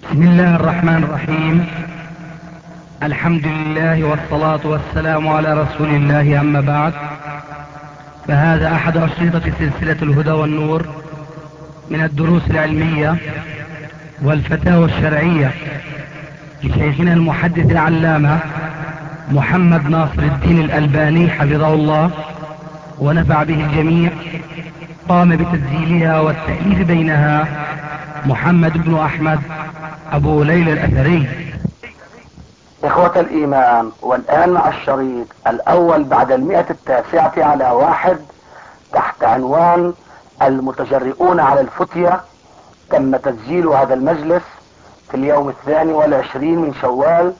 بسم الله الرحمن الرحيم. الحمد لله والصلاة والسلام على رسول الله، أما بعد، فهذا أحد أشرطة سلسلة الهدى والنور من الدروس العلمية والفتاوى الشرعية لشيخنا المحدث العلامة محمد ناصر الدين الألباني حفظه الله ونفع به الجميع. قام بتسجيلها والتأليف بينها محمد بن أحمد أبو ليلى الأثري. إخوة الإيمان، والآن مع الشريط الأول بعد 109 على 1 تحت عنوان المتجرئون على الفتية. تم تسجيل هذا المجلس في اليوم 22 من شوال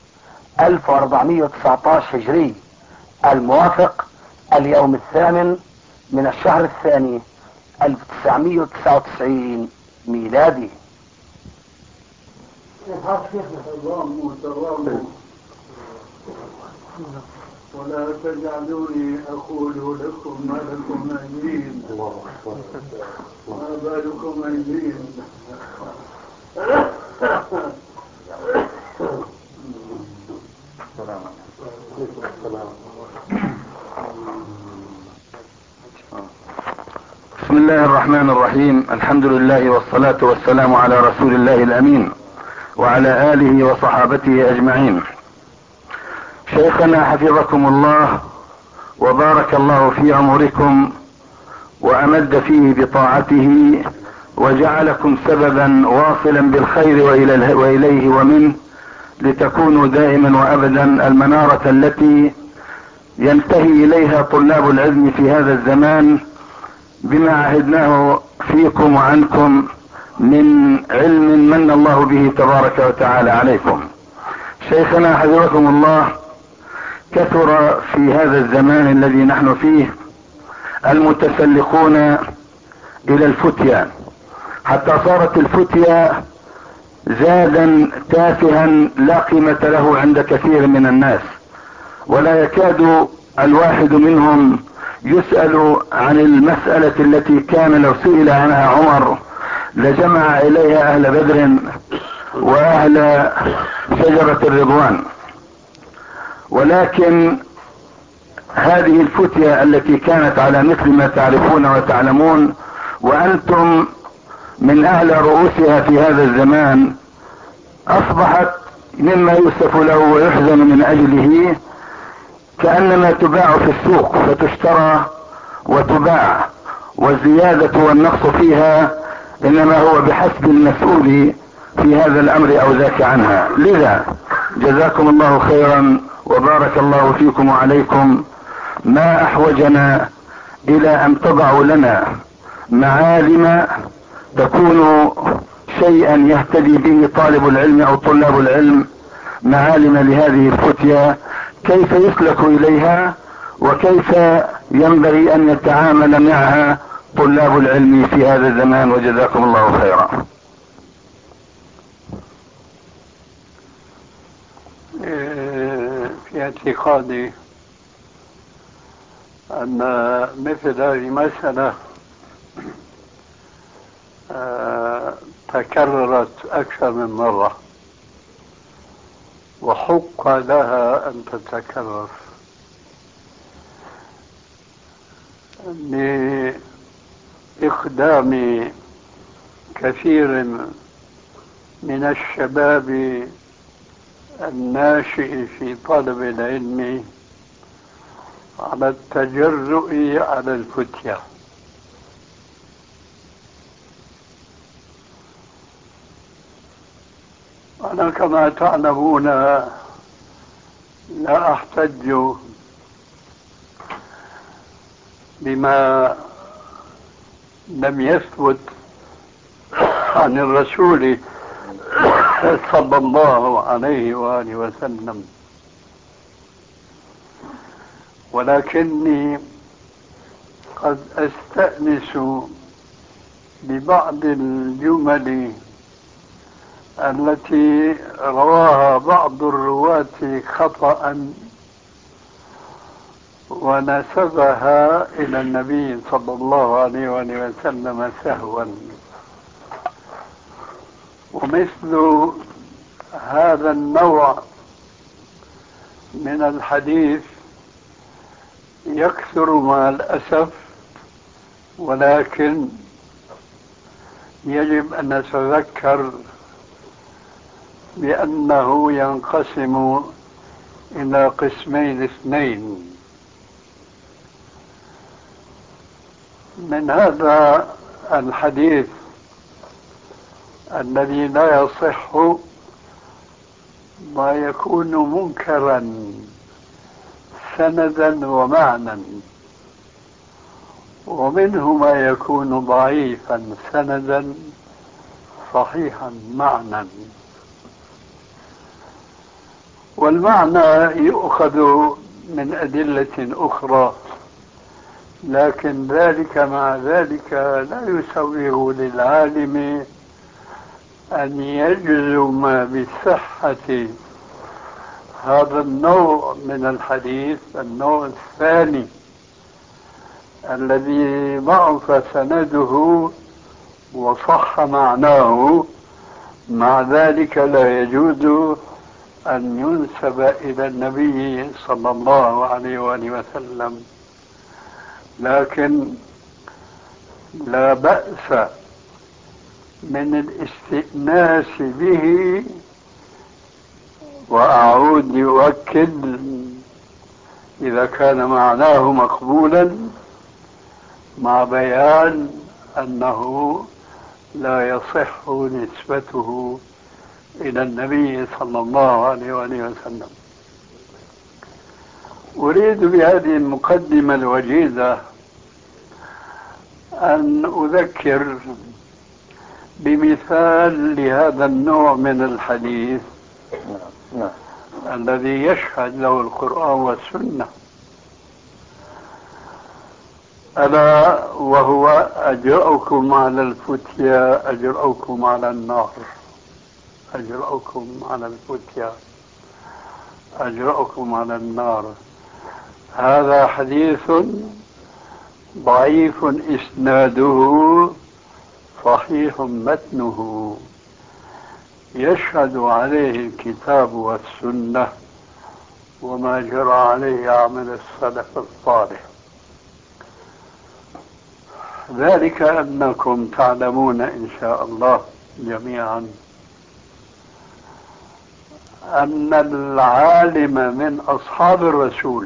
1419 هجري، الموافق اليوم 8 من الشهر الثاني 1999 ميلادي. ولا تجعلوني أقول لكم ما لكم أيدين ما بالكم أيدين. بسم الله الرحمن الرحيم. الحمد لله والصلاة والسلام على رسول الله الأمين وعلى آله وصحابته أجمعين. شيخنا حفظكم الله وبارك الله في عمركم وأمد فيه بطاعته وجعلكم سببا واصلا بالخير وإليه ومنه، لتكونوا دائما وأبدا المنارة التي ينتهي إليها طلاب العلم في هذا الزمان بما عهدناه فيكم وعنكم من علم من الله به تبارك وتعالى عليكم. شيخنا حفظكم الله، كثر في هذا الزمان الذي نحن فيه المتسلقون إلى الفتية، حتى صارت الفتية زادا تافها لا قيمة له عند كثير من الناس، ولا يكاد الواحد منهم يسأل عن المسألة التي كان لو سئل عنها عمر لجمع إليها أهل بدر وأهل شجرة الرضوان. ولكن هذه الفتية التي كانت على مثل ما تعرفون وتعلمون وأنتم من أعلى رؤوسها في هذا الزمان، أصبحت مما يؤسف له ويحزن من أجله كأنما تباع في السوق، فتشترى وتباع، والزيادة والنقص فيها إنما هو بحسب المسؤول في هذا الأمر أو ذاك عنها. لذا جزاكم الله خيرا وبارك الله فيكم وعليكم، ما أحوجنا إلى أن تضعوا لنا معالم تكون شيئا يهتدي به طالب العلم أو طلاب العلم، معالم لهذه الفتية، كيف يسلك إليها وكيف ينبغي أن يتعامل معها طلاب العلم في هذا الزمان، وجزاكم الله خيرا. في اعتقادي أن مثل هذه المسألة تكررت أكثر من مرة وحق لها أن تتكرر لإقدام كثير من الشباب الناشئ في طلب العلم على التجرؤ على الفتية. أنا كما تعلمون لا أحتج بما لم يثبت عن الرسول صلى الله عليه وآله وسلم، ولكني قد أستأنس ببعض الجمل التي رواها بعض الرواة خطأ ونسبها إلى النبي صلى الله عليه وسلم سهوا، ومثل هذا النوع من الحديث يكثر مع الأسف، ولكن يجب أن نتذكر بأنه ينقسم إلى قسمين اثنين. من هذا الحديث الذي لا يصح ما يكون منكرا سندا ومعنى، ومنه ما يكون ضعيفا سندا صحيحا معنى. والمعنى يؤخذ من أدلة أخرى، لكن ذلك مع ذلك لا يسوغ للعالم أن يجزم بصحة هذا النوع من الحديث، النوع الثاني الذي ضعف سنده وصح معناه. مع ذلك لا يجوز أن ينسب إلى النبي صلى الله عليه وآله وسلم، لكن لا بأس من الاستئناس به. وأعود يؤكد إذا كان معناه مقبولا، مع بيان أنه لا يصح نسبته إلى النبي صلى الله عليه وآله وسلم. أريد بهذه المقدمة الوجيزة أن أذكر بمثال لهذا النوع من الحديث الذي يشهد له القرآن والسنة، ألا وهو أجرأكم على الفتيا أجرأكم على النار. أجرأكم على الفتيا أجرأكم على النار. هذا حديث ضعيف إسناده، صحيح متنه، يشهد عليه الكتاب والسنة وما جرى عليه عمل السلف الصالح. ذلك أنكم تعلمون إن شاء الله جميعا أن العالم من أصحاب الرسول،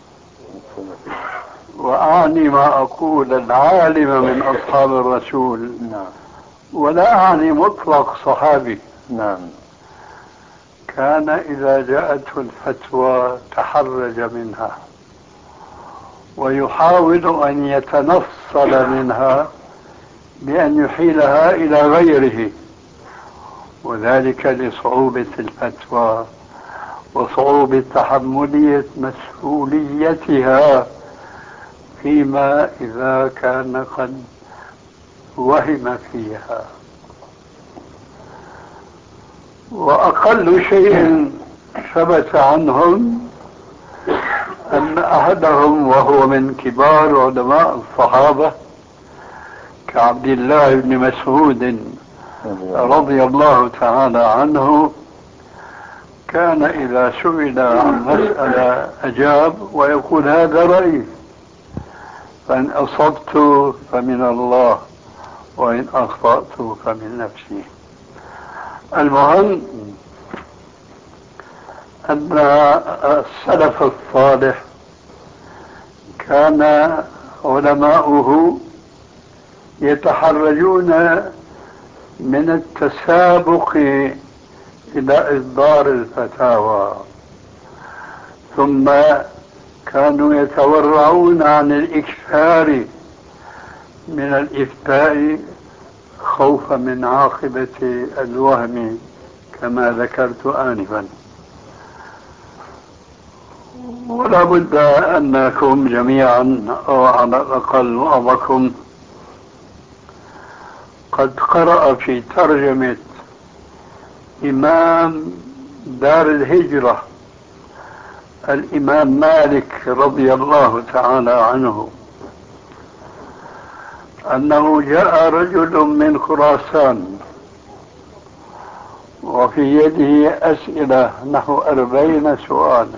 وأعني ما أقول العالم من أصحاب الرسول، ولا أعني مطلق صحابي، كان إذا جاءته الفتوى تحرج منها ويحاول أن يتنصل منها بأن يحيلها إلى غيره، وذلك لصعوبة الفتوى وصعوبة تحملية مسؤوليتها فيما إذا كان قد وهم فيها. وأقل شيء ثبت عنهم أن أحدهم، وهو من كبار علماء الصحابة كعبد الله بن مسعود رضي الله تعالى عنه، كان إذا سئل عن مسألة أجاب ويقول هذا رأيي، فإن أصبت فمن الله وإن أخطأت فمن نفسي. المهم أن السلف الصالح كان علماؤه يتحرجون من التسابق إلى إصدار الفتاوى، ثم كانوا يتورعون عن الإكثار من الإفتاء خوفا من عاقبة الوهم كما ذكرت آنفا. ولا بد أنكم جميعا أو على الأقل بعضكم قد قرأ في ترجمة إمام دار الهجرة الإمام مالك رضي الله تعالى عنه أنه جاء رجل من خراسان وفي يده أسئلة نحو 40 سؤالا،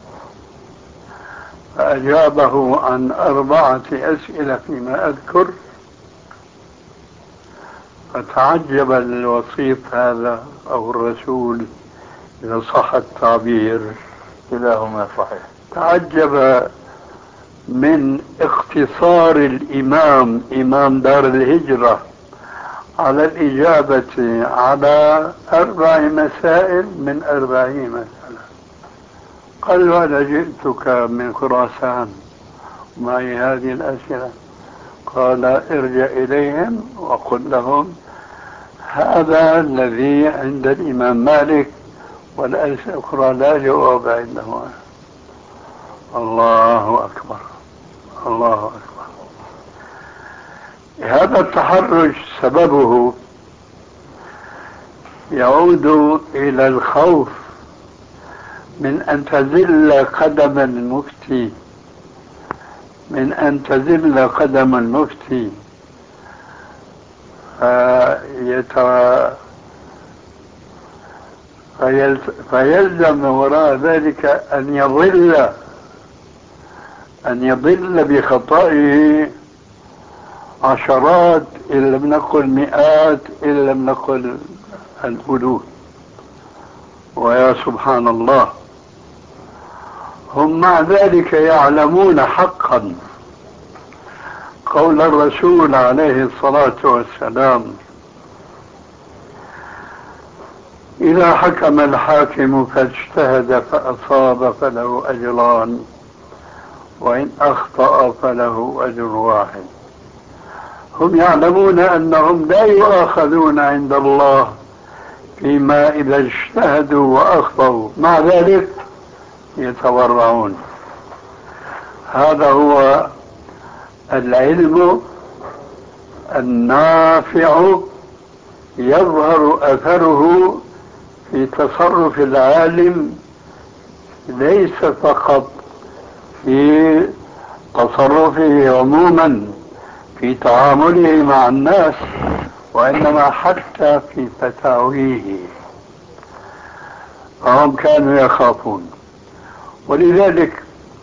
فأجابه عن 4 أسئلة فيما أذكر، فتعجب الوسيط هذا أو الرسول إذا صح التعبير، كلاهما صحيح، تعجب من اختصار الإمام إمام دار الهجرة على الإجابة على 4 مسائل من 40 مسألة. قال: وأنا جئتك من خراسان معي هذه الأسئلة. قال: ارجع إليهم وقل لهم هذا الذي عند الإمام مالك، والأسئلة الأخرى لا جواب عنده. الله أكبر، الله أكبر. هذا التحرج سببه يعود إلى الخوف من أن تزل قدم المفتي، من أن تزل قدم المفتي فيلزم وراء ذلك أن يضل بخطئه عشرات إن لم نقل مئات إن لم نقل الألوف. ويا سبحان الله، هم مع ذلك يعلمون حقا قول الرسول عليه الصلاة والسلام: إذا حكم الحاكم فاجتهد فأصاب فله أجران، وإن أخطأ فله أجر واحد. هم يعلمون أنهم لا يؤاخذون عند الله فيما إذا اجتهدوا وأخطأوا، مع ذلك يتورعون. هذا هو العلم النافع، يظهر أثره في تصرف العالم، ليس فقط في تصرفه عموما في تعامله مع الناس، وإنما حتى في فتاويه. فهم كانوا يخافون، ولذلك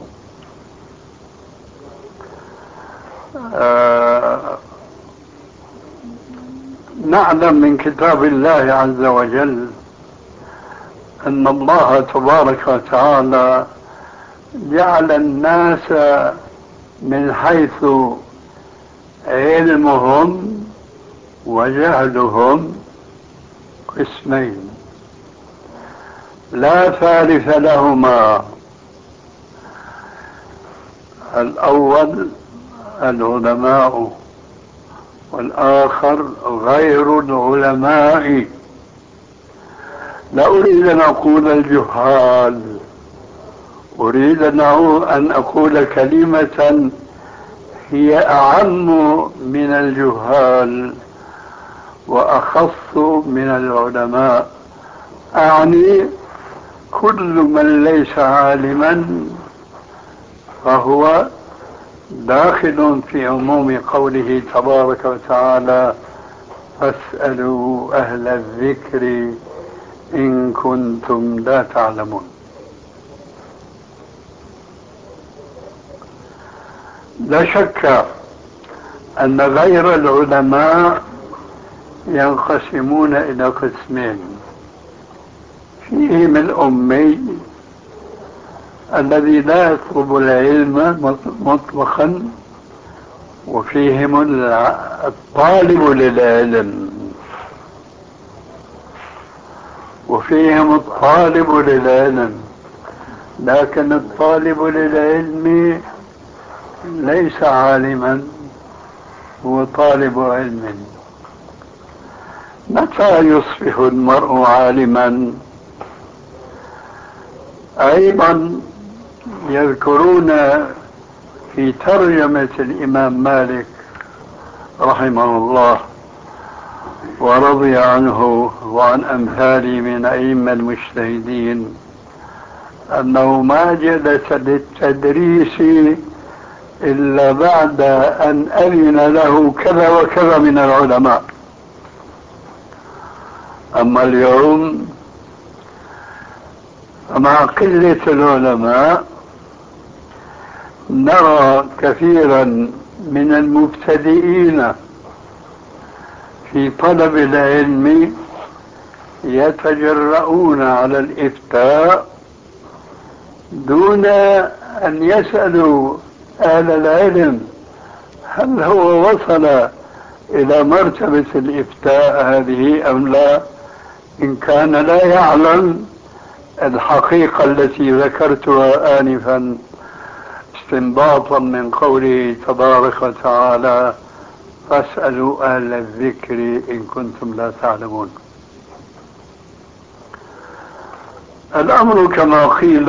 نعلم من كتاب الله عز وجل أن الله تبارك وتعالى جعل الناس من حيث علمهم وجهلهم قسمين لا ثالث لهما. الأول العلماء، والآخر غير العلماء. لا أريد أن أقول الجهال، أريد أن أقول كلمة هي أعم من الجهال وأخص من العلماء، أعني كل من ليس عالما فهو داخل في عموم قوله تبارك وتعالى: فاسألوا أهل الذكر إن كنتم لا تعلمون. لا شك أن غير العلماء ينقسمون إلى قسمين: فيهم الأمي الذي لا يطلب العلم مطلقا، وفيهم الطالب للعلم، لكن الطالب للعلم ليس عالما، هو طالب علم. متى يصبح المرء عالما؟ أيضا يذكرون في ترجمة الإمام مالك رحمه الله ورضي عنه وعن أمثاله من أئمة المجتهدين أنه ما جلس للتدريس إلا بعد أن أذن له كذا وكذا من العلماء. أما اليوم مع قلة العلماء نرى كثيرا من المبتدئين في طلب العلم يتجرؤون على الإفتاء دون أن يسألوا أهل العلم هل هو وصل إلى مرتبة الإفتاء هذه أم لا، إن كان لا يعلم الحقيقة التي ذكرتها آنفا استنباطا من قوله تبارك وتعالى فاسألوا أهل الذكر إن كنتم لا تعلمون. الأمر كما قيل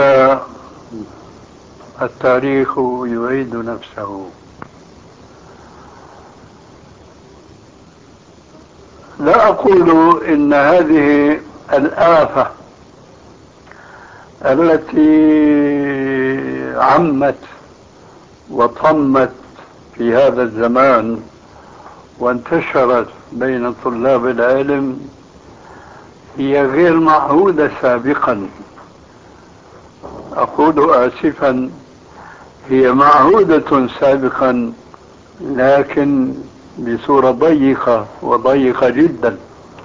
التاريخ يعيد نفسه. لا أقول إن هذه الآفة التي عمت وطمت في هذا الزمان وانتشرت بين طلاب العلم هي غير معهودة سابقا. أقول آسفا، هي معهودة سابقا لكن بصورة ضيقة وضيقة جدا،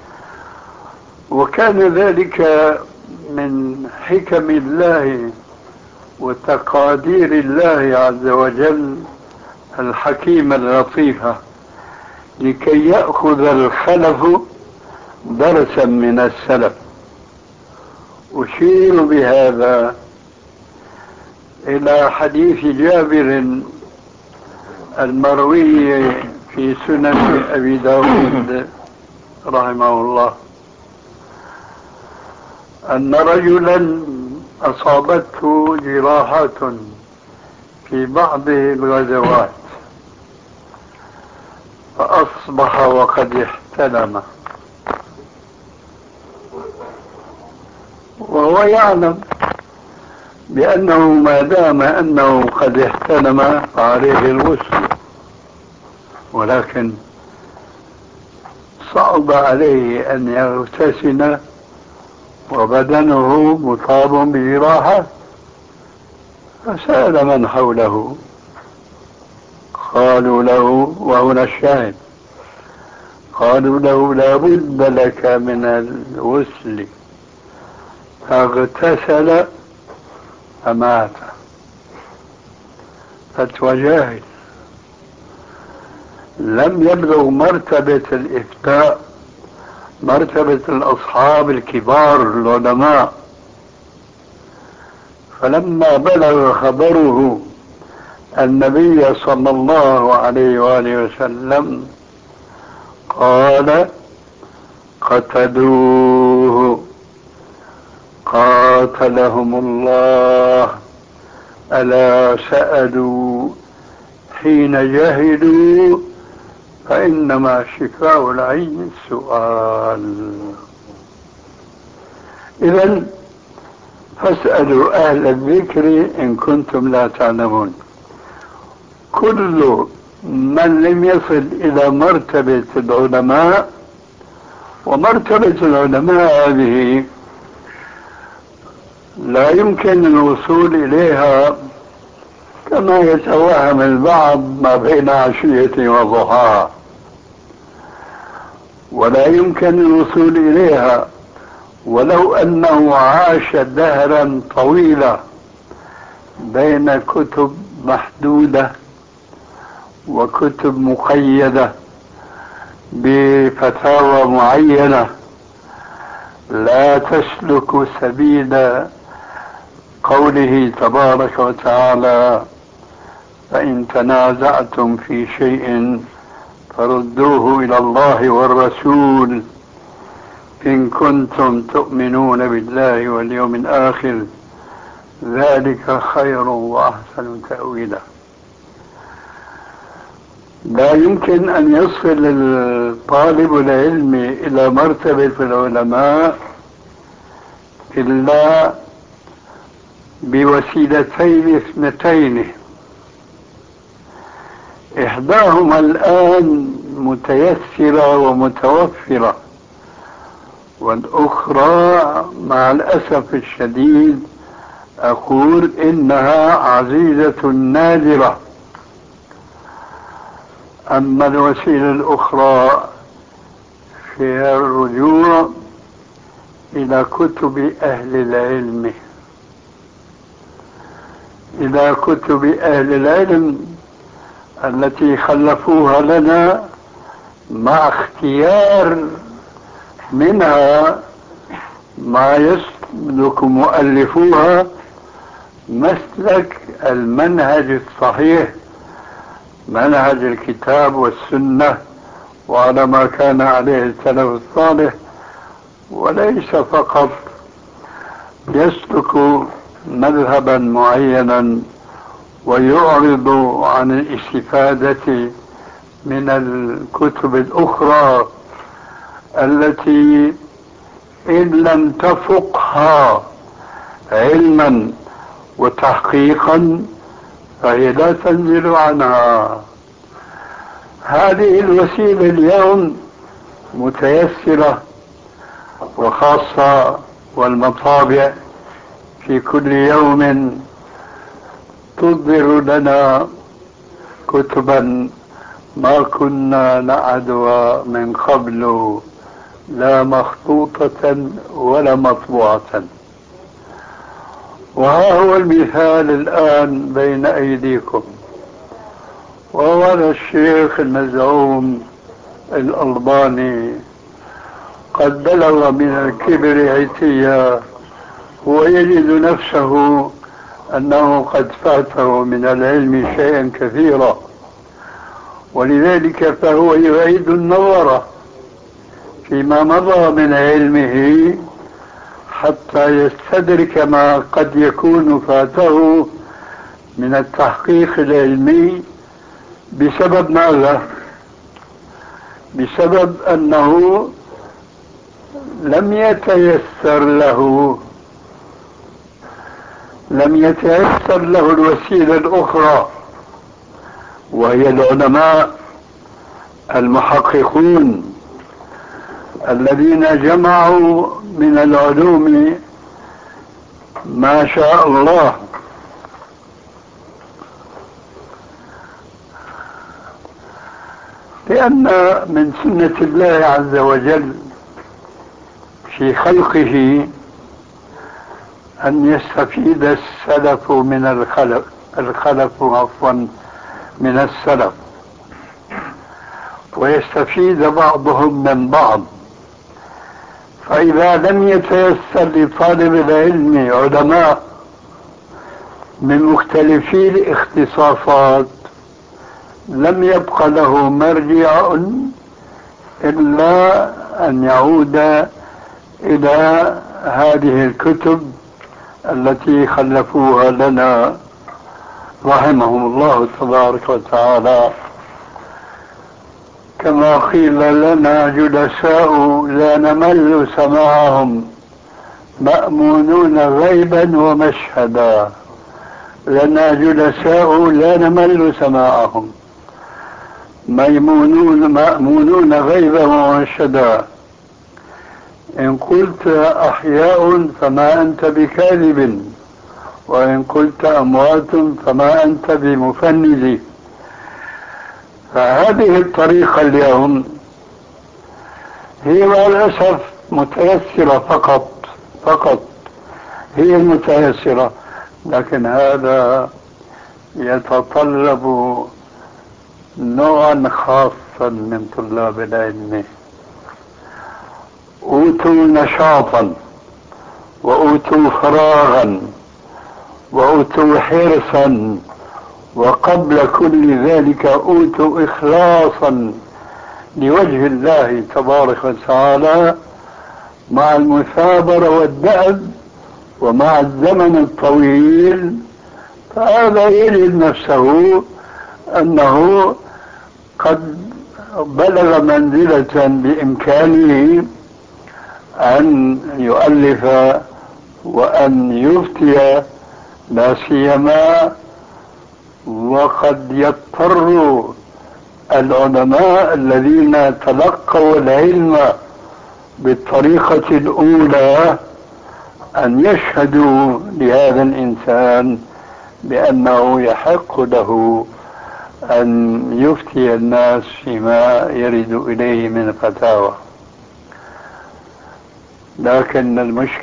وكان ذلك من حكم الله وتقادير الله عز وجل الحكيمة اللطيفة لكي يأخذ الخلف درسا من السلف. أشير بهذا إلى حديث جابر المروي في سنن أبي داود رحمه الله أن رجلا أصابته جراحات في بعض الغزوات فأصبح وقد احتلم، وهو يعلم بأنه ما دام أنه قد احتلم فعليه الغسل، ولكن صعب عليه أن يغتسل وبدنه مصاب بجراحة، فسأل من حوله قالوا له، وهنا الشاهد، قالوا له لا بد لك من الغسل، فاغتسل فمات. فتوى جاهل لم يبلغ مرتبة الإفتاء، مرتبة الأصحاب الكبار العلماء. فلما بلغ خبره النبي صلى الله عليه وآله وسلم قال قتلوه قاتلهم الله، ألا سألوا حين جهلوا فإنما شفاء العين السؤال. إذن فاسألوا أهل الذكر إن كنتم لا تعلمون. كل من لم يصل إلى مرتبة العلماء، ومرتبة العلماء هذه لا يمكن الوصول إليها كما يتوهم البعض ما بين عشية وضحاها، ولا يمكن الوصول إليها ولو أنه عاش دهرا طويلا بين كتب محدودة وكتب مقيدة بفتاوى معينة لا تسلك سبيل قوله تبارك وتعالى فإن تنازعتم في شيء فردوه إلى الله والرسول إن كنتم تؤمنون بالله واليوم الآخر ذلك خير وأحسن تأويلا. لا يمكن أن يصل طالب العلم إلى مرتبة العلماء إلا بوسيلتين اثنتين، إحداهما الآن متيسرة ومتوفرة، والأخرى مع الأسف الشديد أقول إنها عزيزة نادرة. أما الوسيلة الأخرى في الرجوع إلى كتب أهل العلم، إلى كتب أهل العلم التي خلفوها لنا، مع اختيار منها ما يسلك مؤلفوها مسلك المنهج الصحيح، منهج الكتاب والسنة، وعلى ما كان عليه السلف الصالح، وليس فقط يسلك مذهبا معينا ويعرض عن الاستفادة من الكتب الأخرى التي إن لم تفقها علما وتحقيقا فهي لا تنزل عنها. هذه الوسيلة اليوم متيسرة، وخاصة والمطابع في كل يوم تصدر لنا كتبا ما كنا نعدها من قبل، لا مخطوطة ولا مطبوعة. وها هو المثال الآن بين أيديكم، وهو الشيخ المزعوم الألباني قد بلغ من الكبر عتيا، ويجد نفسه أنه قد فاته من العلم شيئا كثيرا، ولذلك فهو يعيد النظر فيما مضى من علمه حتى يستدرك ما قد يكون فاته من التحقيق العلمي. بسبب ماذا؟ بسبب أنه لم يتيسر له الوسيلة الأخرى، وهي العلماء المحققون الذين جمعوا من العلوم ما شاء الله. لأن من سنة الله عز وجل في خلقه أن يستفيد السلف من الخلف من السلف، ويستفيد بعضهم من بعض. فإذا لم يتيسر لطالب العلم علماء من مختلفي الاختصاصات لم يبق له مرجع إلا أن يعود إلى هذه الكتب التي خلفوها لنا رحمهم الله تبارك وتعالى. كما قيل لنا جلساء لا نمل سماعهم مأمونون غيبا ومشهدا، لنا جلساء لا نمل سماعهم مأمونون غيبا ومشهدا. إن قلت أحياء فما أنت بكاذب، وإن قلت أموات فما أنت بمفند. فهذه الطريقة اليوم هي مع الأسف متيسرة فقط هي المتيسرة، لكن هذا يتطلب نوعا خاصا من طلاب العلم، أوتوا نشاطا وأوتوا فراغا وأوتوا حرصا، وقبل كل ذلك أوتوا إخلاصا لوجه الله تبارك وتعالى، مع المثابرة والدأب ومع الزمن الطويل. فهذا يجد نفسه أنه قد بلغ منزلة بإمكانه أن يؤلف وأن يفتي، لا سيما وقد يضطر العلماء الذين تلقوا العلم بالطريقة الأولى أن يشهدوا لهذا الإنسان بأنه يحق له أن يفتي الناس فيما يرد إليه من فتاوى. لكن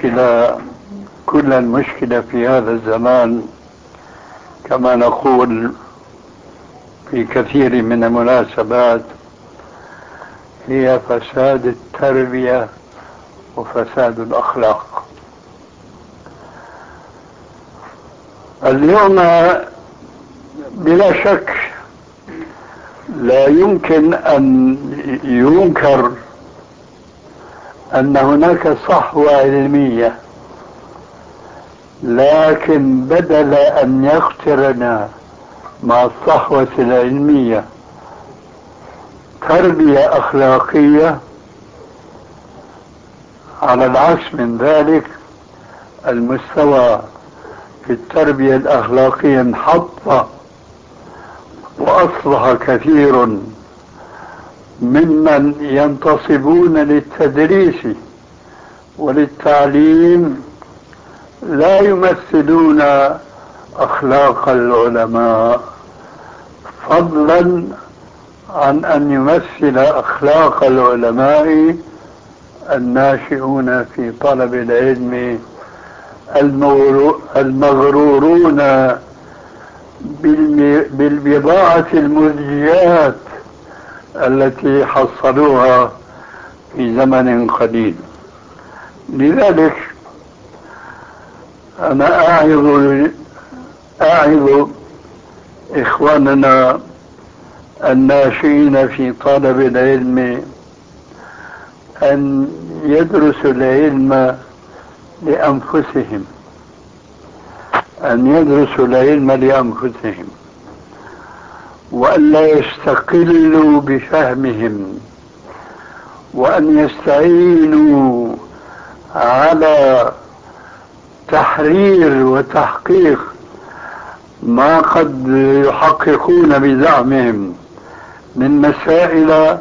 كل المشكلة في هذا الزمان كما نقول في كثير من المناسبات هي فساد التربية وفساد الأخلاق. اليوم بلا شك لا يمكن أن ينكر أن هناك صحوة علمية، لكن بدل أن يقترن مع الصحوة العلمية تربية أخلاقية، على العكس من ذلك المستوى في التربية الأخلاقية انحط، وأصبح كثير ممن ينتصبون للتدريس وللتعليم لا يمثلون أخلاق العلماء، فضلا عن أن يمثل أخلاق العلماء الناشئون في طلب العلم المغرورون بالبضاعة المزجات التي حصلوها في زمن قديم. لذلك أنا أعظ إخواننا الناشئين في طلب العلم أن يدرسوا العلم لأنفسهم، وأن لا يستقلوا بفهمهم، وأن يستعينوا على تحرير وتحقيق ما قد يحققون بزعمهم من مسائل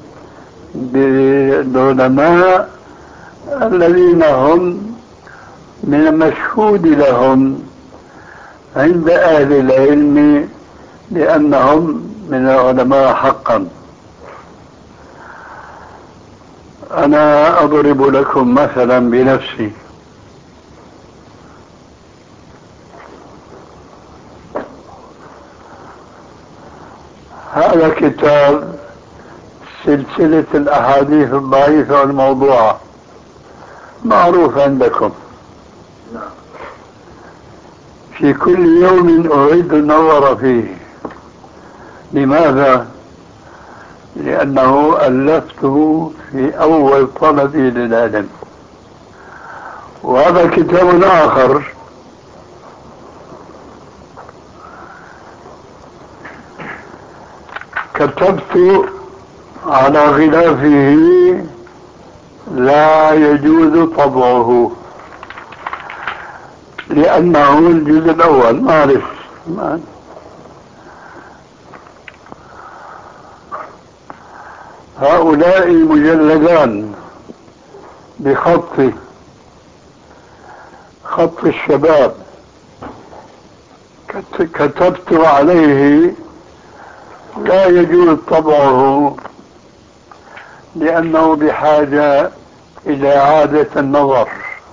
بالعلماء الذين هم من المشهود لهم عند أهل العلم لأنهم من العلماء حقا. أنا أضرب لكم مثلا بنفسي. هذا كتاب سلسلة الأحاديث الضعيفة والموضوعة معروف عندكم. في كل يوم أعيد النظر فيه. لماذا؟ لأنه ألفته في أول طلبي للعلم. وهذا كتاب آخر كتبت على غلافه لا يجوز طبعه لأنه الجزء الأول معرف. هؤلاء مجلدان بخط الشباب كتبت عليه لا يجوز طبعه لأنه بحاجة إلى إعادة النظر.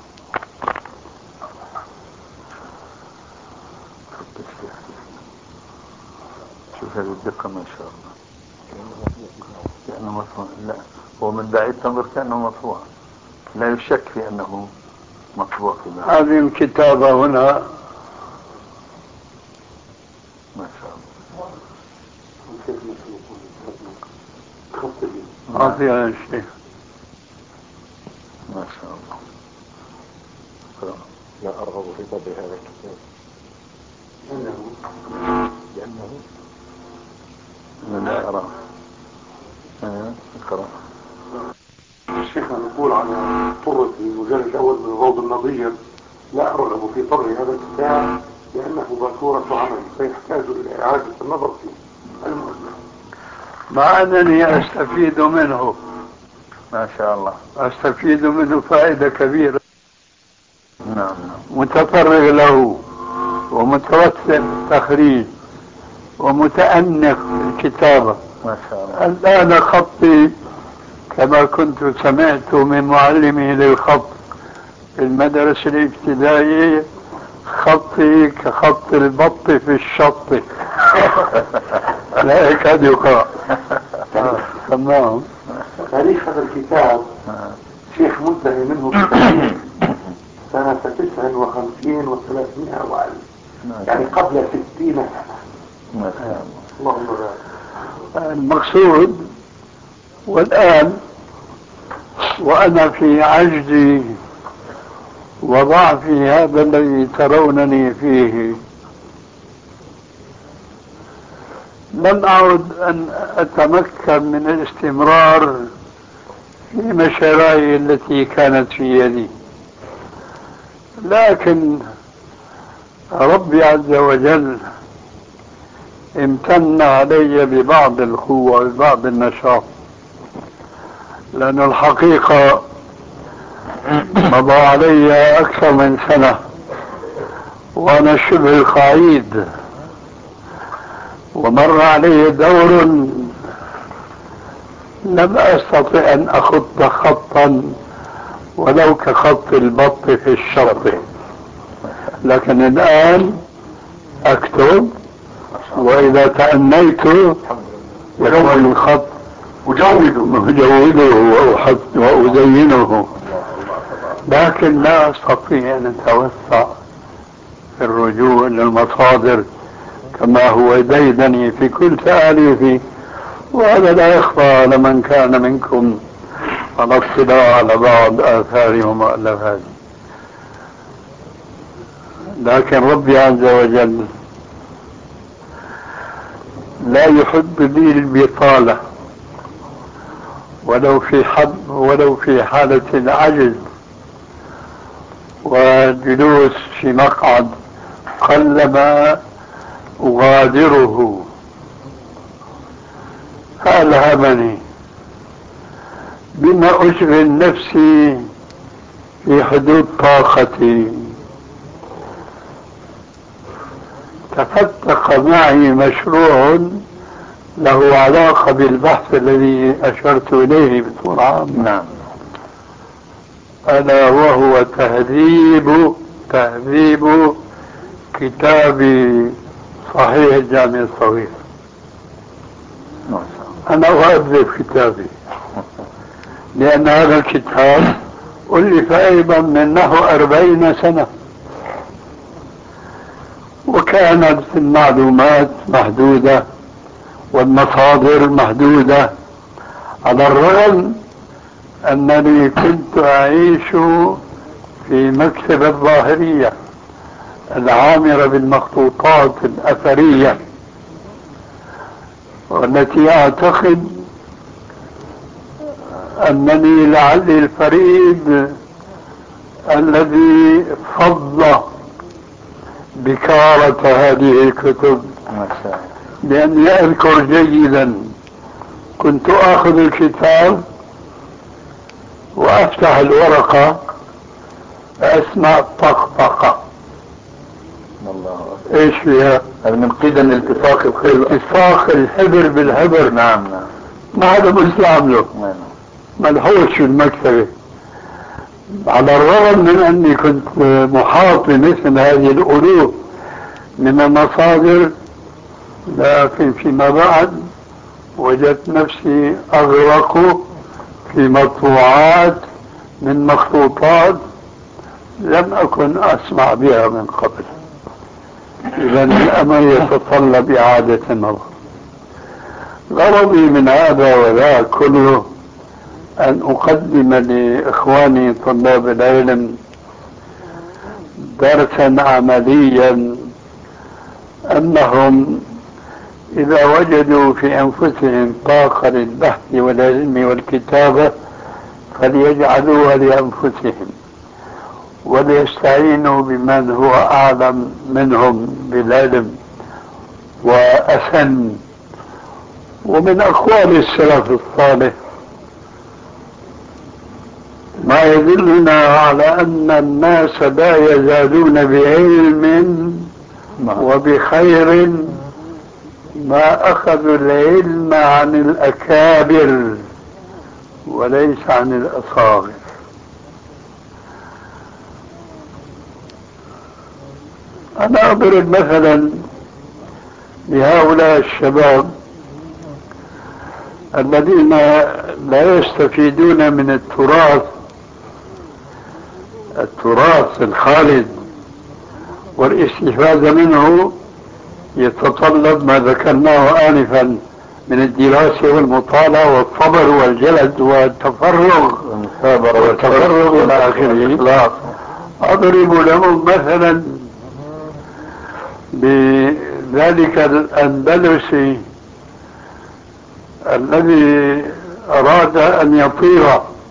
شوف هذه الدقة ما شاء الله، كأنه مطبوع. لا، هو من بعيد تنظر كأنه مطبوع، لا يشك في أنه مطبوع في بعض. هذه الكتابة هنا ما شاء الله. أعطيها الشيخ. ما شاء الله. لا أرغب في طبع هذا الكتاب لأنه لا أرى. اقرأ. الشيخ نقول على طرة المجلد الأول من روض النظير لا أرغب في طبع هذا الكتاب لأنه باكورة عمل سيحتاج إلى إعادة النظر فيه. مع أنني أستفيد منه ما شاء الله. أستفيد منه فائدة كبيرة. نعم. متفرغ له ومتوسع في التخريج ومتأنق في الكتابة. ما شاء الله. الآن خطي كما كنت سمعت من معلمي للخط في المدرسة الابتدائية، خطي كخط البط في الشط. لا يكاد يقرأ. تمام. تاريخ هذا الكتاب شيخ منتهي منه بتاريخ سنة 59 و300 وألف، يعني قبل 60 سنة. اللهم بارك. المقصود والآن وأنا في عجزي وضعفي هذا الذي ترونني فيه، لم أعد أن أتمكن من الاستمرار في مشاريعي التي كانت في يدي، لكن ربي عز وجل امتن علي ببعض القوة وبعض النشاط، لأن الحقيقة مضى علي أكثر من سنة وأنا شبه القعيد، ومر علي دور لم أستطع أن أخط خطا ولو كخط البط في الشط، لكن الآن أكتب وإذا تأنيت يكون الخط أجوده وأزينه، لكن لا أستطيع أن أتوسع في الرجوع للمصادر كما هو ديدني في كل تأليفي، وهذا لا يخفى على من كان منكم على اطلاع على بعض آثارهم ومؤلفاتهم. لكن ربي عز وجل لا يحب لي البطالة ولو في حالة العجز والجلوس في مقعد قلما أغادره. فألهمني بما أشغل نفسي في حدود طاقتي. تفتق معي مشروع له علاقة بالبحث الذي أشرت إليه بطول عام. نعم. ألا وهو تهذيب كتاب صحيح الجامع الصغير. أنا أؤذب كتابي لأن هذا الكتاب ألف أيضا من نحو 40 سنة، وكانت المعلومات محدودة والمصادر محدودة، على الرغم أنني كنت أعيش في مكتب الظاهرية العامرة بالمخطوطات الأثرية، والتي أعتقد أنني لعلي الفريد الذي فض بكارة هذه الكتب، لأني أذكر جيدا كنت آخذ الكتاب وأفتح الورقة أسمع طقطقة. إيش فيها؟ من قدم التصاق الحبر بالحبر. نعم. ما هذا مستعمله ملحوش في المكتبة، على الرغم من أني كنت محاط بمثل هذه الألوف من المصادر، لكن فيما بعد وجدت نفسي أغرق في مطبوعات من مخطوطات لم أكن أسمع بها من قبل. إذا الأمر يتطلب إعادة النظر. غرضي من هذا وذاك كله أن أقدم لإخواني طلاب العلم درسا عمليا، أنهم إذا وجدوا في أنفسهم طاقة للبحث والعلم والكتابة فليجعلوها لأنفسهم وليستعينوا بمن هو أعلم منهم بالعلم وأسن. ومن أقوال السلف الصالح ما يدلنا على أن الناس لا يزالون بعلم وبخير ما أخذوا العلم عن الأكابر وليس عن الأصاغر. أنا أضرب مثلا لهؤلاء الشباب الذين لا يستفيدون من التراث الخالد، والاستفادة منه يتطلب ما ذكرناه آنفا من الدراسة والمطالعة والصبر والجلد والتفرغ إلى آخره. أضرب لهم مثلا بذلك الأندلسي الذي أراد أن يطير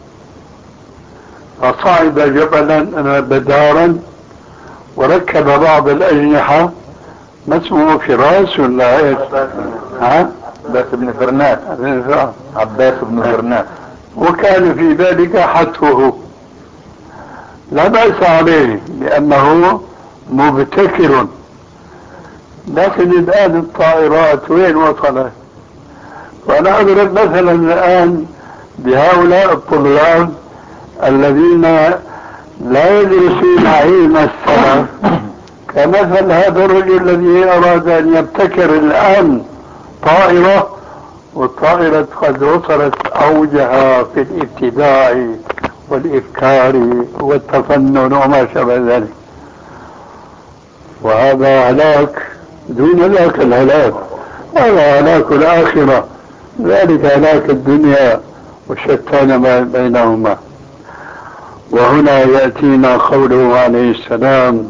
فصعد جبلا بدارا وركب بعض الأجنحة، ما اسمه فراس ولا ايش؟ عباس بن فرناس. عباس بن فرناس. وكان في ذلك حتفه، لا بأس عليه لأنه مبتكر، لكن الآن الطائرات وين وصلت؟ وأنا أضرب مثلا الآن بهؤلاء الطلاب الذين لا يدرسون علم السلف، كمثل هذا الرجل الذي أراد أن يبتكر الآن طائرة، والطائرة قد وصلت أوجها في الابتداع والإفكار والتفنن وما شابه ذلك، وهذا هلاك دون ذاك الهلاك، هذا هلاك الآخرة، ذلك هلاك الدنيا وشتان ما بينهما. وهنا يأتينا قوله عليه السلام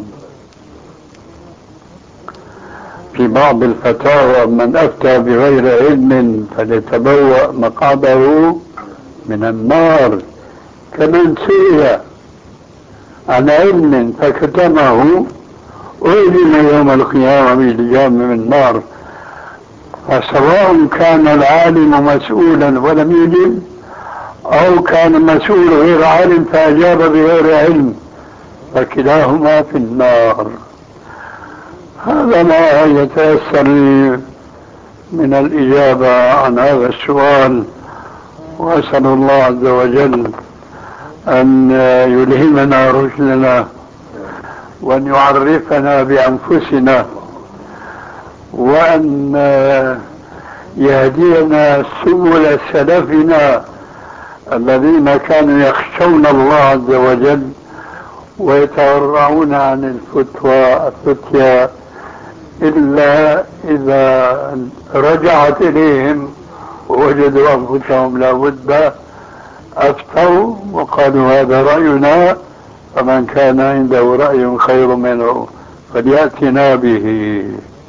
في بعض الفتاوى: من أفتى بغير علم فليتبوأ مقعده من النار. كمن سئل عن علم فكتمه أعلم يوم القيامة بلجام من النار. فسواء كان العالم مسؤولا ولم يجب، أو كان مسؤول غير عالم فأجاب بغير علم، فكلاهما في النار. هذا ما يتيسر لي من الإجابة عن هذا السؤال، وأسأل الله عز وجل أن يلهمنا رشدنا وأن يعرفنا بأنفسنا وأن يهدينا سبل سلفنا الذين كانوا يخشون الله عز وجل ويتورعون عن الفتيا إلا إذا رجعت إليهم ووجدوا أنفسهم لابد أفتوا وقالوا هذا رأينا، فمن كان عنده رأي خير منه فليأتنا به.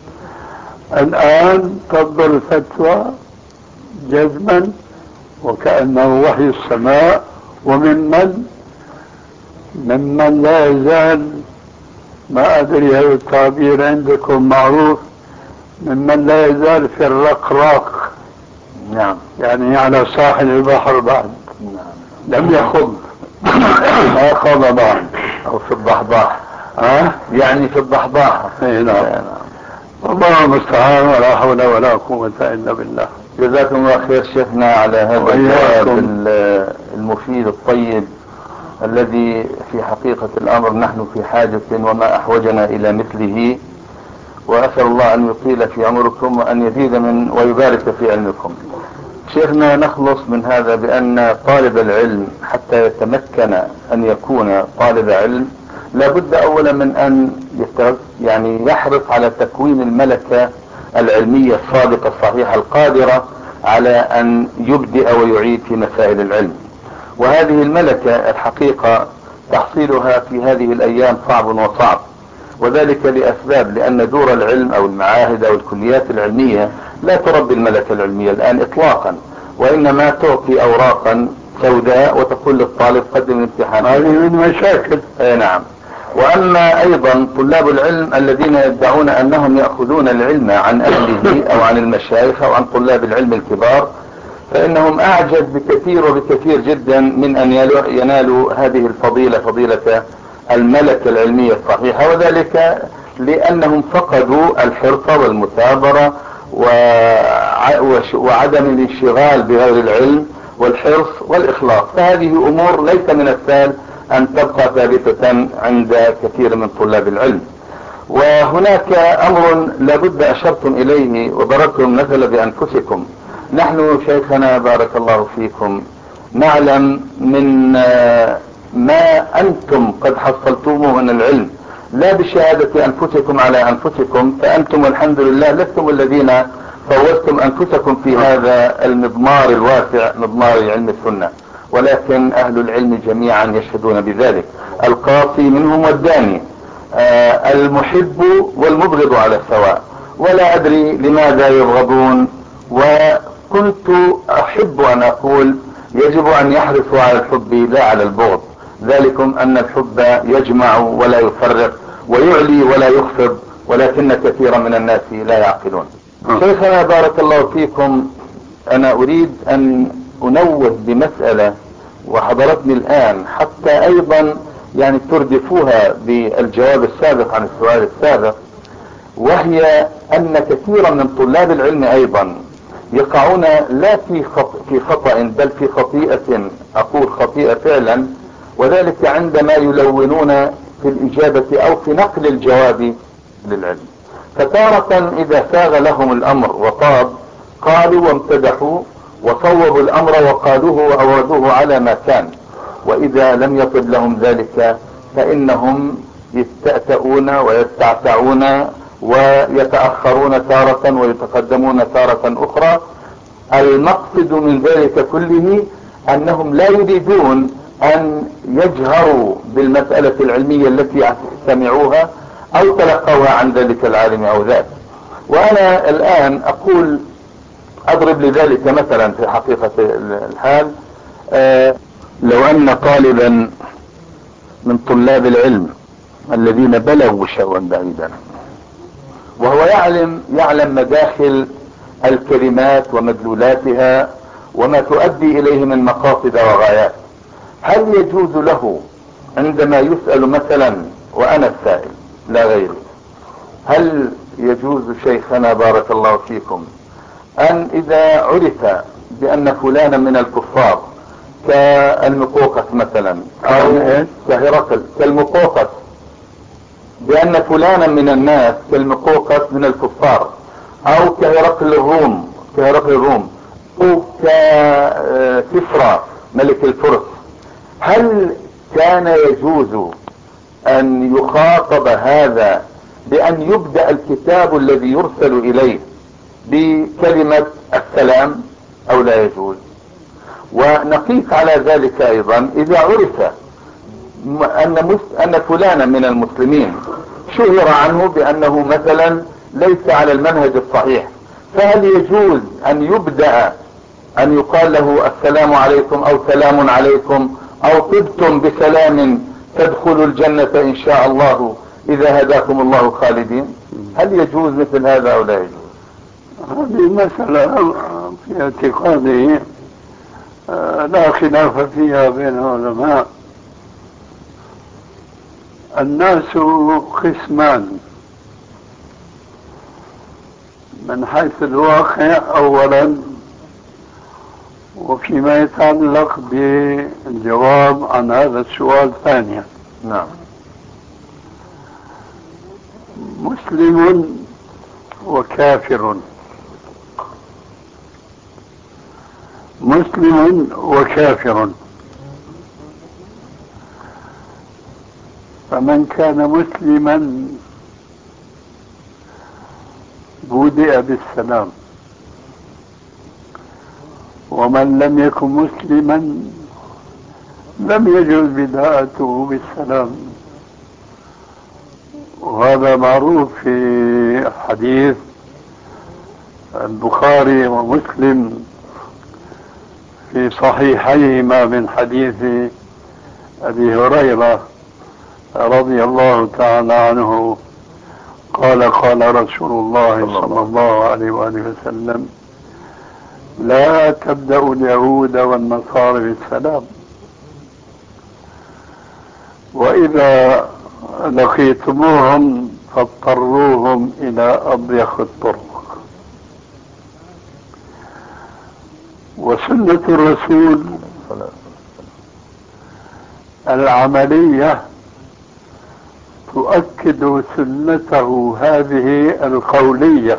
الآن تفضل الفتوى جزما وكأنه وحي السماء، وممن لا يزال، ما أدري هل التعبير عندكم معروف، ممن لا يزال في الرقراق. نعم. يعني على ساحل البحر بعد. نعم. لم يخض ما خض بعد. أو في الضحضاح. يعني في الضحضاح. نعم. الله المستعان، ولا حول ولا قوة إلا بالله. جزاكم الله خير شيخنا على هذا الجواب المفيد الطيب الذي في حقيقة الأمر نحن في حاجة وما أحوجنا إلى مثله، وأسأل الله أن يطيل في عمركم وأن يزيد ويبارك في علمكم. شيخنا، نخلص من هذا بأن طالب العلم حتى يتمكن أن يكون طالب علم لابد أولا من أن يحرص على تكوين الملكة العلمية الصادقة الصحيحة القادرة على أن يبدأ ويعيد في مسائل العلم. وهذه الملكة الحقيقة تحصيلها في هذه الأيام صعب وصعب، وذلك لأسباب: لأن دور العلم أو المعاهد أو الكليات العلمية لا تربي الملكة العلمية الآن إطلاقا، وإنما تعطي أوراقا سوداء وتقول للطالب قدم الامتحان. هذه من مشاكل. نعم. وأما أيضا طلاب العلم الذين يدعون أنهم يأخذون العلم عن أهله أو عن المشايخ أو عن طلاب العلم الكبار، فإنهم أعجز بكثير وبكثير جدا من أن ينالوا هذه الفضيلة، فضيلة الملكة العلمية الصحيحة، وذلك لأنهم فقدوا الحرص والمثابرة وعدم الانشغال بغير العلم والحرص والإخلاص. فهذه أمور ليس من السهل أن تبقى ثابتة عند كثير من طلاب العلم. وهناك أمر لابد أشرتم إليه وضربتم مثل بأنفسكم. نحن شيخنا بارك الله فيكم نعلم من ما أنتم قد حصلتموه من العلم، لا بشهادة أنفسكم على أنفسكم، فأنتم الحمد لله لستم الذين فوزتم أنفسكم في هذا المضمار الواسع، مضمار علم السنة، ولكن أهل العلم جميعا يشهدون بذلك، القاصي منهم والداني، المحب والمبغض على السواء. ولا أدري لماذا يبغضون، وكنت أحب أن أقول يجب أن يحرصوا على الحب لا على البغض، ذلكم أن الحب يجمع ولا يفرق ويعلي ولا يخفض، ولكن كثيرا من الناس لا يعقلون. شيخنا بارك الله فيكم، أنا أريد أن أنوه بمسألة وحضرتني الآن حتى أيضا يعني تردفوها بالجواب السابق عن السؤال السابق، وهي أن كثيرا من طلاب العلم أيضا يقعون لا في خطأ بل في خطيئة، أقول خطيئة فعلا، وذلك عندما يلونون في الإجابة أو في نقل الجواب للعلم. فتارة إذا ساغ لهم الأمر وطاب قالوا وامتدحوا وصوبوا الأمر وقالوه وأوردوه على ما كان، وإذا لم يطب لهم ذلك فإنهم يستأتؤون ويستعتعون ويتأخرون تارة ويتقدمون تارة أخرى. المقصد من ذلك كله أنهم لا يريدون أن يجهروا بالمسألة العلمية التي سمعوها أو تلقوها عن ذلك العالم أو ذاك. وأنا الآن أقول أضرب لذلك مثلا في حقيقة الحال، لو أن طالبا من طلاب العلم الذين بلغوا شيئا بعيدا وهو يعلم مداخل الكلمات ومدلولاتها وما تؤدي إليه من مقاصد وغايات، هل يجوز له عندما يسأل مثلا وأنا السائل لا غيري، هل يجوز شيخنا بارك الله فيكم أن إذا عرف بأن فلانا من الكفار كالمقوقس مثلا أو كهرقل كالمقوقس، بأن فلانا من الناس كالمقوقس من الكفار أو كهرقل الروم أو ككسرى ملك الفرس، هل كان يجوز أن يخاطب هذا بأن يبدأ الكتاب الذي يرسل إليه بكلمة السلام أو لا يجوز؟ ونقيس على ذلك أيضا إذا عرف أن فلانا من المسلمين شهر عنه بأنه مثلا ليس على المنهج الصحيح، فهل يجوز أن يبدأ أن يقال له السلام عليكم أو سلام عليكم أو طبتم بسلام تدخلوا الجنة إن شاء الله إذا هداكم الله خالدين؟ هل يجوز مثل هذا أو لا يجوز؟ هذه مسألة في اعتقادي لا خلاف فيها بين العلماء. الناس قسمان من حيث الواقع أولا، وفيما يتعلق بالجواب عن هذا السؤال ثانيا. نعم. مسلم وكافر، مسلم وكافر، فمن كان مسلما بدأ بالسلام، ومن لم يكن مسلما لم يجوز بداءته بالسلام. وهذا معروف في حديث البخاري ومسلم في صحيحيهما من حديث أبي هريرة رضي الله تعالى عنه قال قال رسول الله صلى الله عليه وآله وسلم: لا تبدأوا اليهود والنصارى بالسلام، وإذا لقيتموهم فاضطروهم إلى أضيق الطرق. وسنة الرسول العملية تؤكد سنته هذه القولية،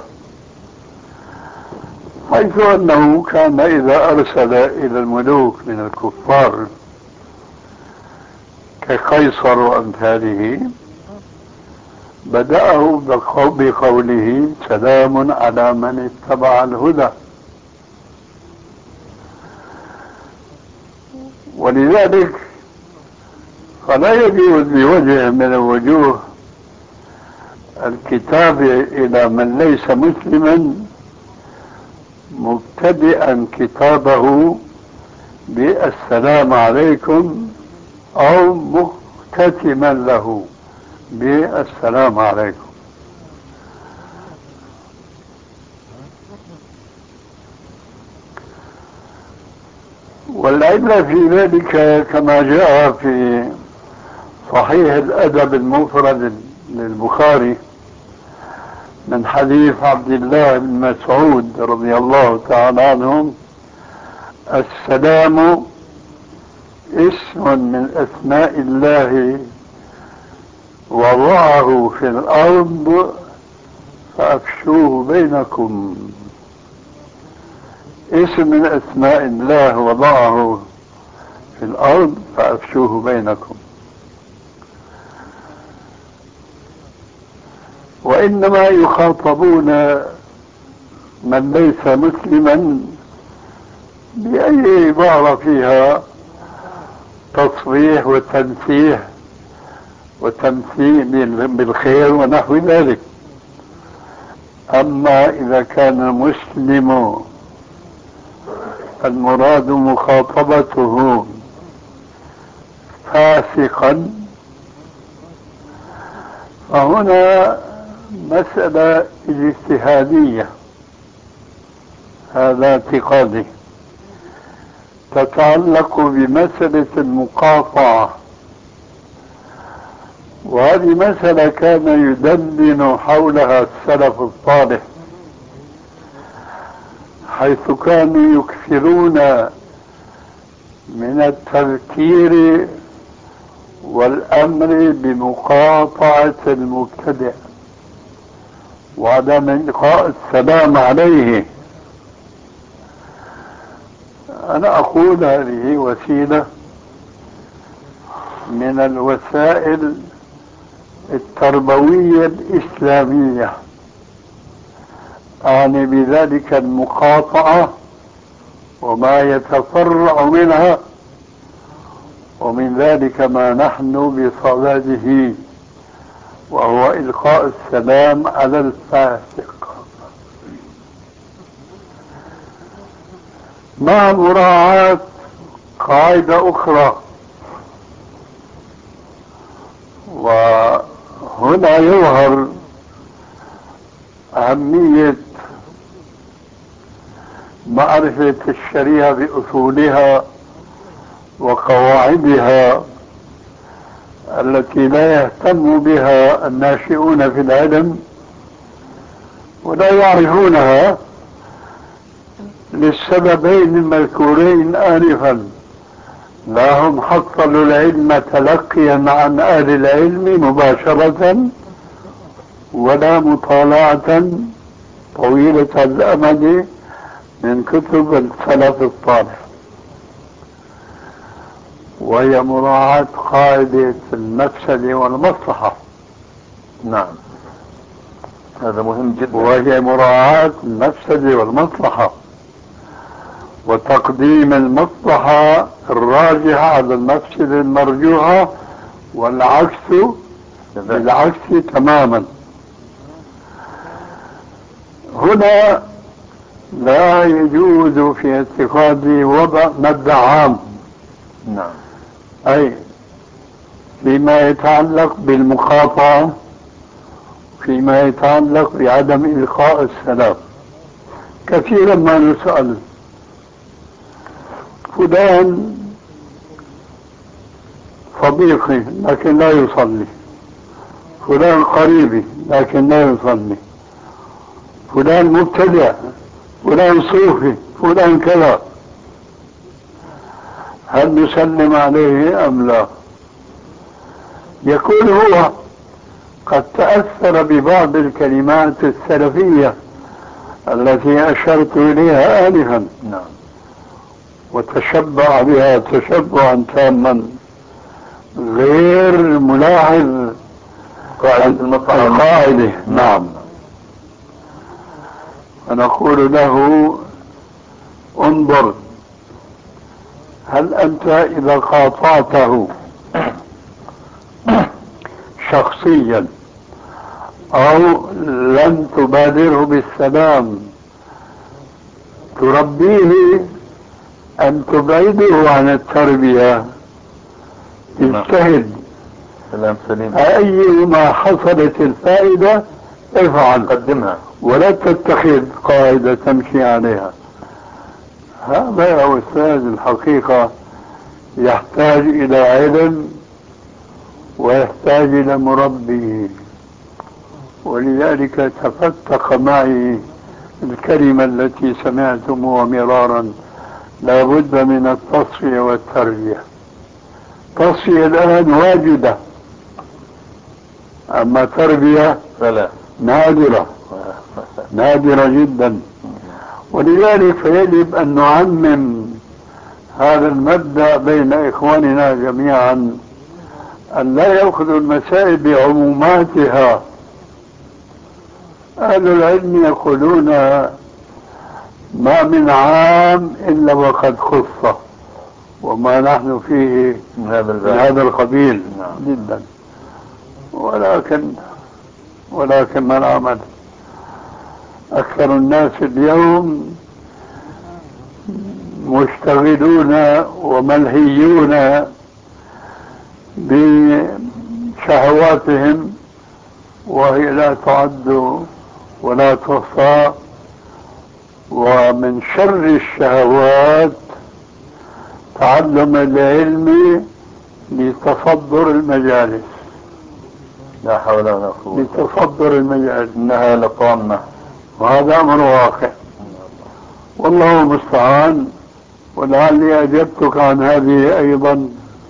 حيث أنه كان إذا أرسل إلى الملوك من الكفار كقيصر وأمثاله بدأه بقوله سلام على من اتبع الهدى. ولذلك فلا يجوز بوجه من الوجوه الكتاب إلى من ليس مسلما مبتدئا كتابه بالسلام عليكم أو مختتما له بالسلام عليكم. والعلة في ذلك كما جاء في صحيح الأدب المفرد للبخاري من حديث عبد الله بن مسعود رضي الله تعالى عنهم: السلام اسم من أسماء الله وضعه في الأرض فأفشوه بينكم. اسم من أسماء الله وضعه في الأرض فأفشوه بينكم. وإنما يخاطبون من ليس مسلما بأي عبارة فيها تصريح وتنسيح وتمثيل بالخير ونحو ذلك. أما إذا كان المسلم المراد مخاطبته فاسقا فهنا مسألة اجتهادية، هذا اعتقادي، تتعلق بمسألة المقاطعة، وهذه مسألة كان يدندن حولها السلف الصالح، حيث كانوا يكثرون من التذكير والأمر بمقاطعة المبتدع وعدم إلقاء السلام عليه. أنا أقول هذه وسيلة من الوسائل التربوية الإسلامية، أعني بذلك المقاطعة وما يتفرع منها، ومن ذلك ما نحن بصدده وهو إلقاء السلام على الفاسق، مع مراعاة قاعدة أخرى. وهنا يظهر أهمية معرفة الشريعة بأصولها وقواعدها التي لا يهتم بها الناشئون في العلم ولا يعرفونها للسببين المذكورين آنفا: لا هم حصلوا العلم تلقيا عن أهل العلم مباشرة، ولا مطالعة طويلة الأمد من كتب السلف الصالح، وهي مراعاة قاعدة المفسدة والمصلحة. نعم، هذا مهم جدا. وهي مراعاة المفسدة والمصلحة وتقديم المصلحة الراجحة على المفسدة المرجوحة، والعكس بالعكس تماما. هنا لا يجوز في اعتقادي وضع مبدأ عام، نعم، أي فيما يتعلق بالمقاطعة، فيما يتعلق بعدم إلقاء السلام. كثيرا ما نسأل فلان صديقي لكن لا يصلي، فلان قريبي لكن لا يصلي، فلان مبتدع، فلان صوفي، فلان كذا، هل نسلم عليه أم لا؟ يكون هو قد تأثر ببعض الكلمات السلفية التي أشرت إليها آنفا، وتشبع بها تشبعا تاما غير ملاحظ القاعدة. نعم. فنقول له انظر، هل أنت إذا قاطعته شخصيا أو لم تبادره بالسلام تربيه أن تبعده عن التربية؟ اجتهد، أيما حصلت الفائدة افعل، قدمها ولا تتخذ قاعدة تمشي عليها. هذا يا أستاذ الحقيقة يحتاج إلى علم ويحتاج إلى مربي، ولذلك تفتق معي الكلمة التي سمعتموها مرارا: لا بد من التصفية والتربية. تصفية الآن واجدة، أما تربية فلا، نادرة جدا. ولذلك فيجب أن نعمم هذا المبدأ بين إخواننا جميعا، أن لا يأخذوا المسائل بعموماتها. أهل العلم يقولون ما من عام إلا وقد خص، وما نحن فيه من هذا القبيل جدا. ولكن ما العمل؟ أكثر الناس اليوم مشتغلون وملهيون بشهواتهم، وهي لا تعد ولا تحصى. ومن شر الشهوات تعلم العلم لتصدر المجالس. لا حول ولا قوة، لتصدر المجالس، إنها لطامة، وهذا أمر واقع. والله المستعان. ولعلي أجبتك عن هذه أيضا.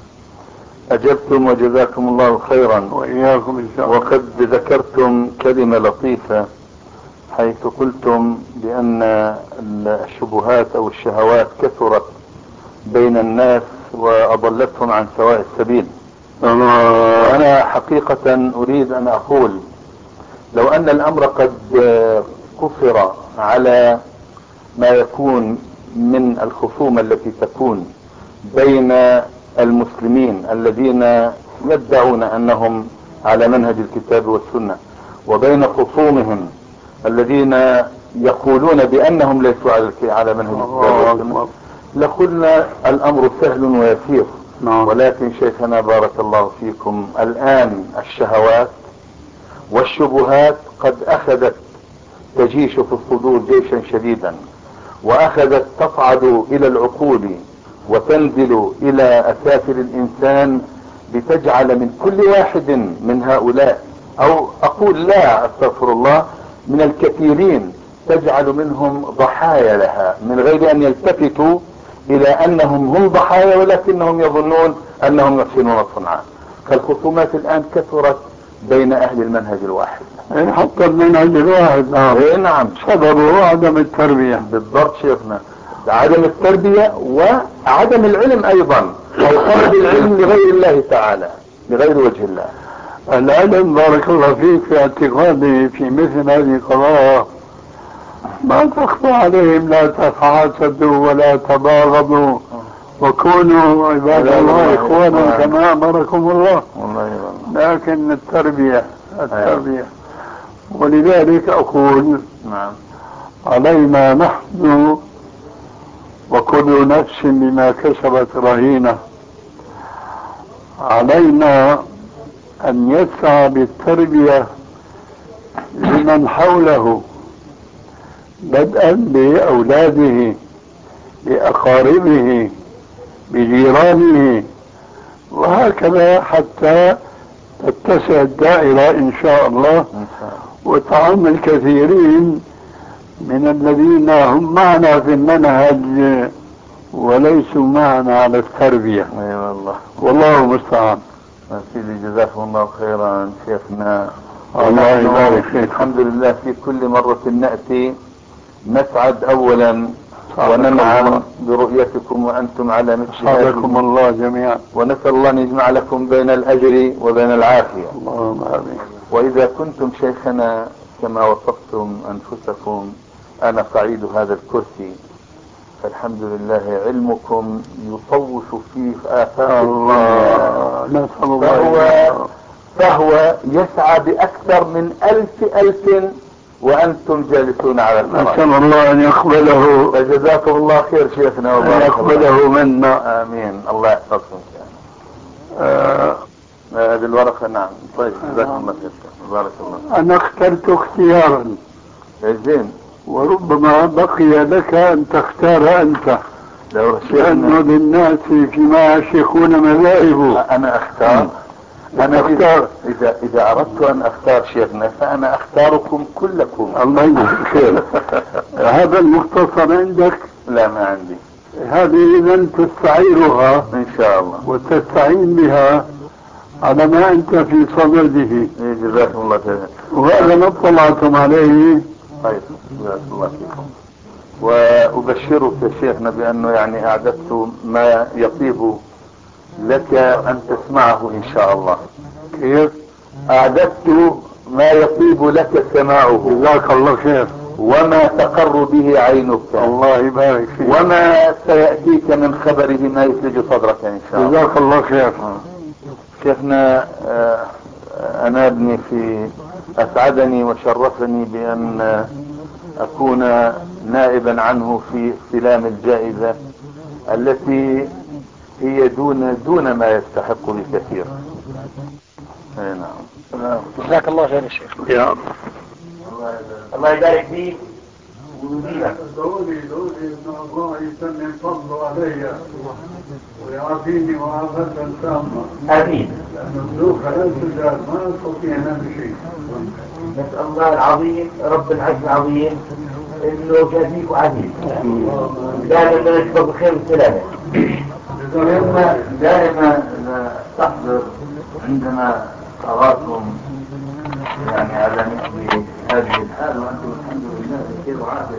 أجبتم وجزاكم الله خيرا، وإياكم إن شاء الله. وقد ذكرتم كلمة لطيفة حيث قلتم بأن الشبهات أو الشهوات كثرت بين الناس وأضلتهم عن سواء السبيل. وأنا حقيقة أريد أن أقول لو أن الأمر قد قصر على ما يكون من الخصومة التي تكون بين المسلمين الذين يدعون أنهم على منهج الكتاب والسنة وبين خصومهم الذين يقولون بأنهم ليسوا على منهج الكتاب والسنة، لقلنا الأمر سهل ويسير. ولكن شيخنا بارك الله فيكم، الآن الشهوات والشبهات قد أخذت تجيش في الصدور جيشا شديدا، وأخذت تصعد إلى العقول وتنزل إلى أسافل الإنسان، لتجعل من كل واحد من هؤلاء، أو أقول لا أستغفر الله، من الكثيرين تجعل منهم ضحايا لها من غير أن يلتفتوا إلى أنهم هم ضحايا، ولكنهم يظنون أنهم يحسنون صنعا. فالخصومات الآن كثرت بين أهل المنهج الواحد. حتى المنهج الواحد. نعم. سببه عدم التربية. بالضبط شيخنا، عدم التربية وعدم العلم أيضا، أو طلب العلم لغير الله تعالى، لغير وجه الله. العلم بارك الله فيك في اعتقادي في مثل هذه القضايا ما تخفى عليهم: لا تحاسدوا ولا تباغضوا وكونوا عباد الله إخوانا كما أمركم الله. لكن التربية ولذلك أقول علينا نحن وكل نفس بما كسبت رهينة. علينا أن يسعى بالتربية لمن حوله، بدءا بأولاده، بأقاربه، بجيرانه، وهكذا حتى تتسع الدائرة إن شاء الله، وتعم الكثيرين من الذين هم معنا في المنهج وليسوا معنا على التربية. اي والله، والله المستعان. سيدي جزاكم الله خيرا شيخنا، الله يبارك فيك. الحمد لله في كل مرة نأتي نسعد أولا وننعم برؤيتكم وأنتم على مثل هذه. صادكم الله جميعا، ونسأل الله أن يجمع لكم بين الأجر وبين العافية. اللهم آمين. وإذا كنتم شيخنا كما وصفتم أنفسكم أنا صعيد هذا الكرسي، فالحمد لله علمكم يطوف فيه آفاق الله، نسأل الله. فهو يسعى بأكثر من 1000 وأنتم جالسون على الفراش. نسأل الله أن يقبله، فجزاكم الله خير شيخنا أن يقبله منا. آمين. الله يحفظكم. هذه الورقة. نعم. طيب جزاكم الله خير. بارك الله. أنا اخترت اختيارا زين، وربما بقي لك أن تختار أنت، لأنه للناس فيما يشيخون مذاهب. أنا أختار. أنا إذا أردت أن أختار شيخنا فأنا أختاركم كلكم. الله يجزيك خير. هذا المختصر عندك؟ لا ما عندي. هذه إذا تستعيرها إن شاء الله وتستعين بها على ما أنت في صدده. جزاكم الله خير. وهذا ما اطلعتم عليه. طيب جزاكم الله فيكم. وأبشرك يا شيخنا بأنه يعني أعددت ما يطيب لك أن تسمعه إن شاء الله. كيف؟ أعددت ما يطيب لك سماعه. جزاك الله خير. وما تقر به عينك. الله يبارك فيك. وما سيأتيك من خبره ما يثلج صدرك إن شاء الله. جزاك الله خير. شيخنا أنابني في أسعدني وشرفني بأن أكون نائبا عنه في استلام الجائزة التي هي دون ما يستحق بكثير. نعم. جزاك الله خير يا شيخ. يا رب. الله يبارك فيك. دولي ان الله يتمم فضله علي ويعافيني معافاة تامة. امين. لأن الظروف لا تزال ما استطيع ان امشي. نسأل الله العظيم رب العرش العظيم انه جازيك عزيز. دائما نشكر بخير والسلامة. دائما استحضر عندما اراكم يعني على مثل هذه الحال وانتم الحمد لله بخير وعافيه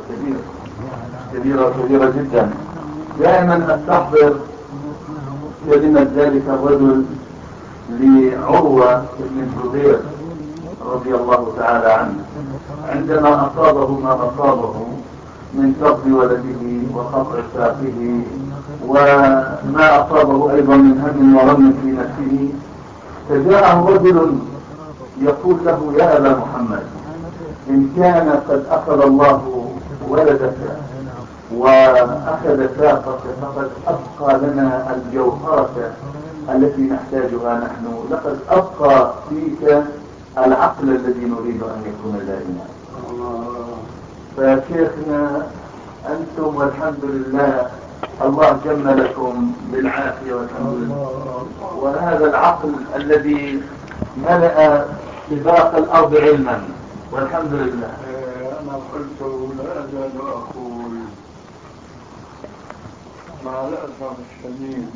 كبيره جدا. دائما استحضر كلمه ذلك الرجل لعروه بن الزبير رضي الله تعالى عنه عندما اصابه ما اصابه من فقد ولده وقطع ساقه وما اصابه ايضا من هم وغم في نفسه، فجاءه رجل يقول له يا أبا محمد إن كان قد أخذ الله ولدك وأخذ ساقك فقد أبقى لنا الجوهرة التي نحتاجها نحن، لقد أبقى فيك العقل الذي نريد أن يكون دائما. فشيخنا أنتم والحمد لله الله جملكم بالعافية والحمد لله، وهذا العقل الذي ملأ سباق الأرض علما والحمد لله. أنا قلت لا أزال أقول مع الأسف الشديد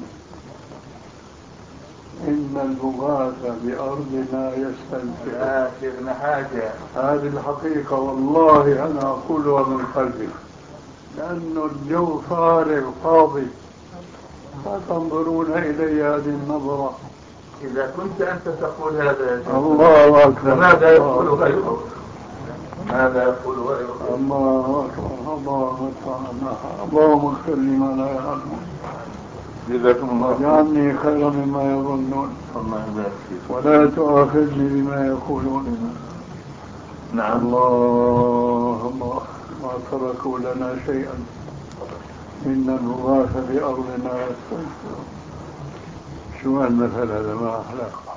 إن البغاث بأرضنا يستنفع. لا شيخنا حاجة، هذه الحقيقة والله أنا أقولها من قلبي، لأن الجو فارغ فاضي، فتنظرون إلي هذه النظرة. إذا كنت أنت تقول هذا الله أكبر، ماذا يقول غيره؟ ماذا يقول غيره؟ الله أكبر، الله أكبر، اللهم اغفر لي ما لا يعلمون. جزاكم الله واجعلني خيرا مما يظنون، الله يبارك فيك، ولا تؤاخذني بما يقولون. نعم. الله ما تركوا لنا شيئا، إن البغاث بأرضنا يستنفع. شو هالمثل هذا ما أحلاه.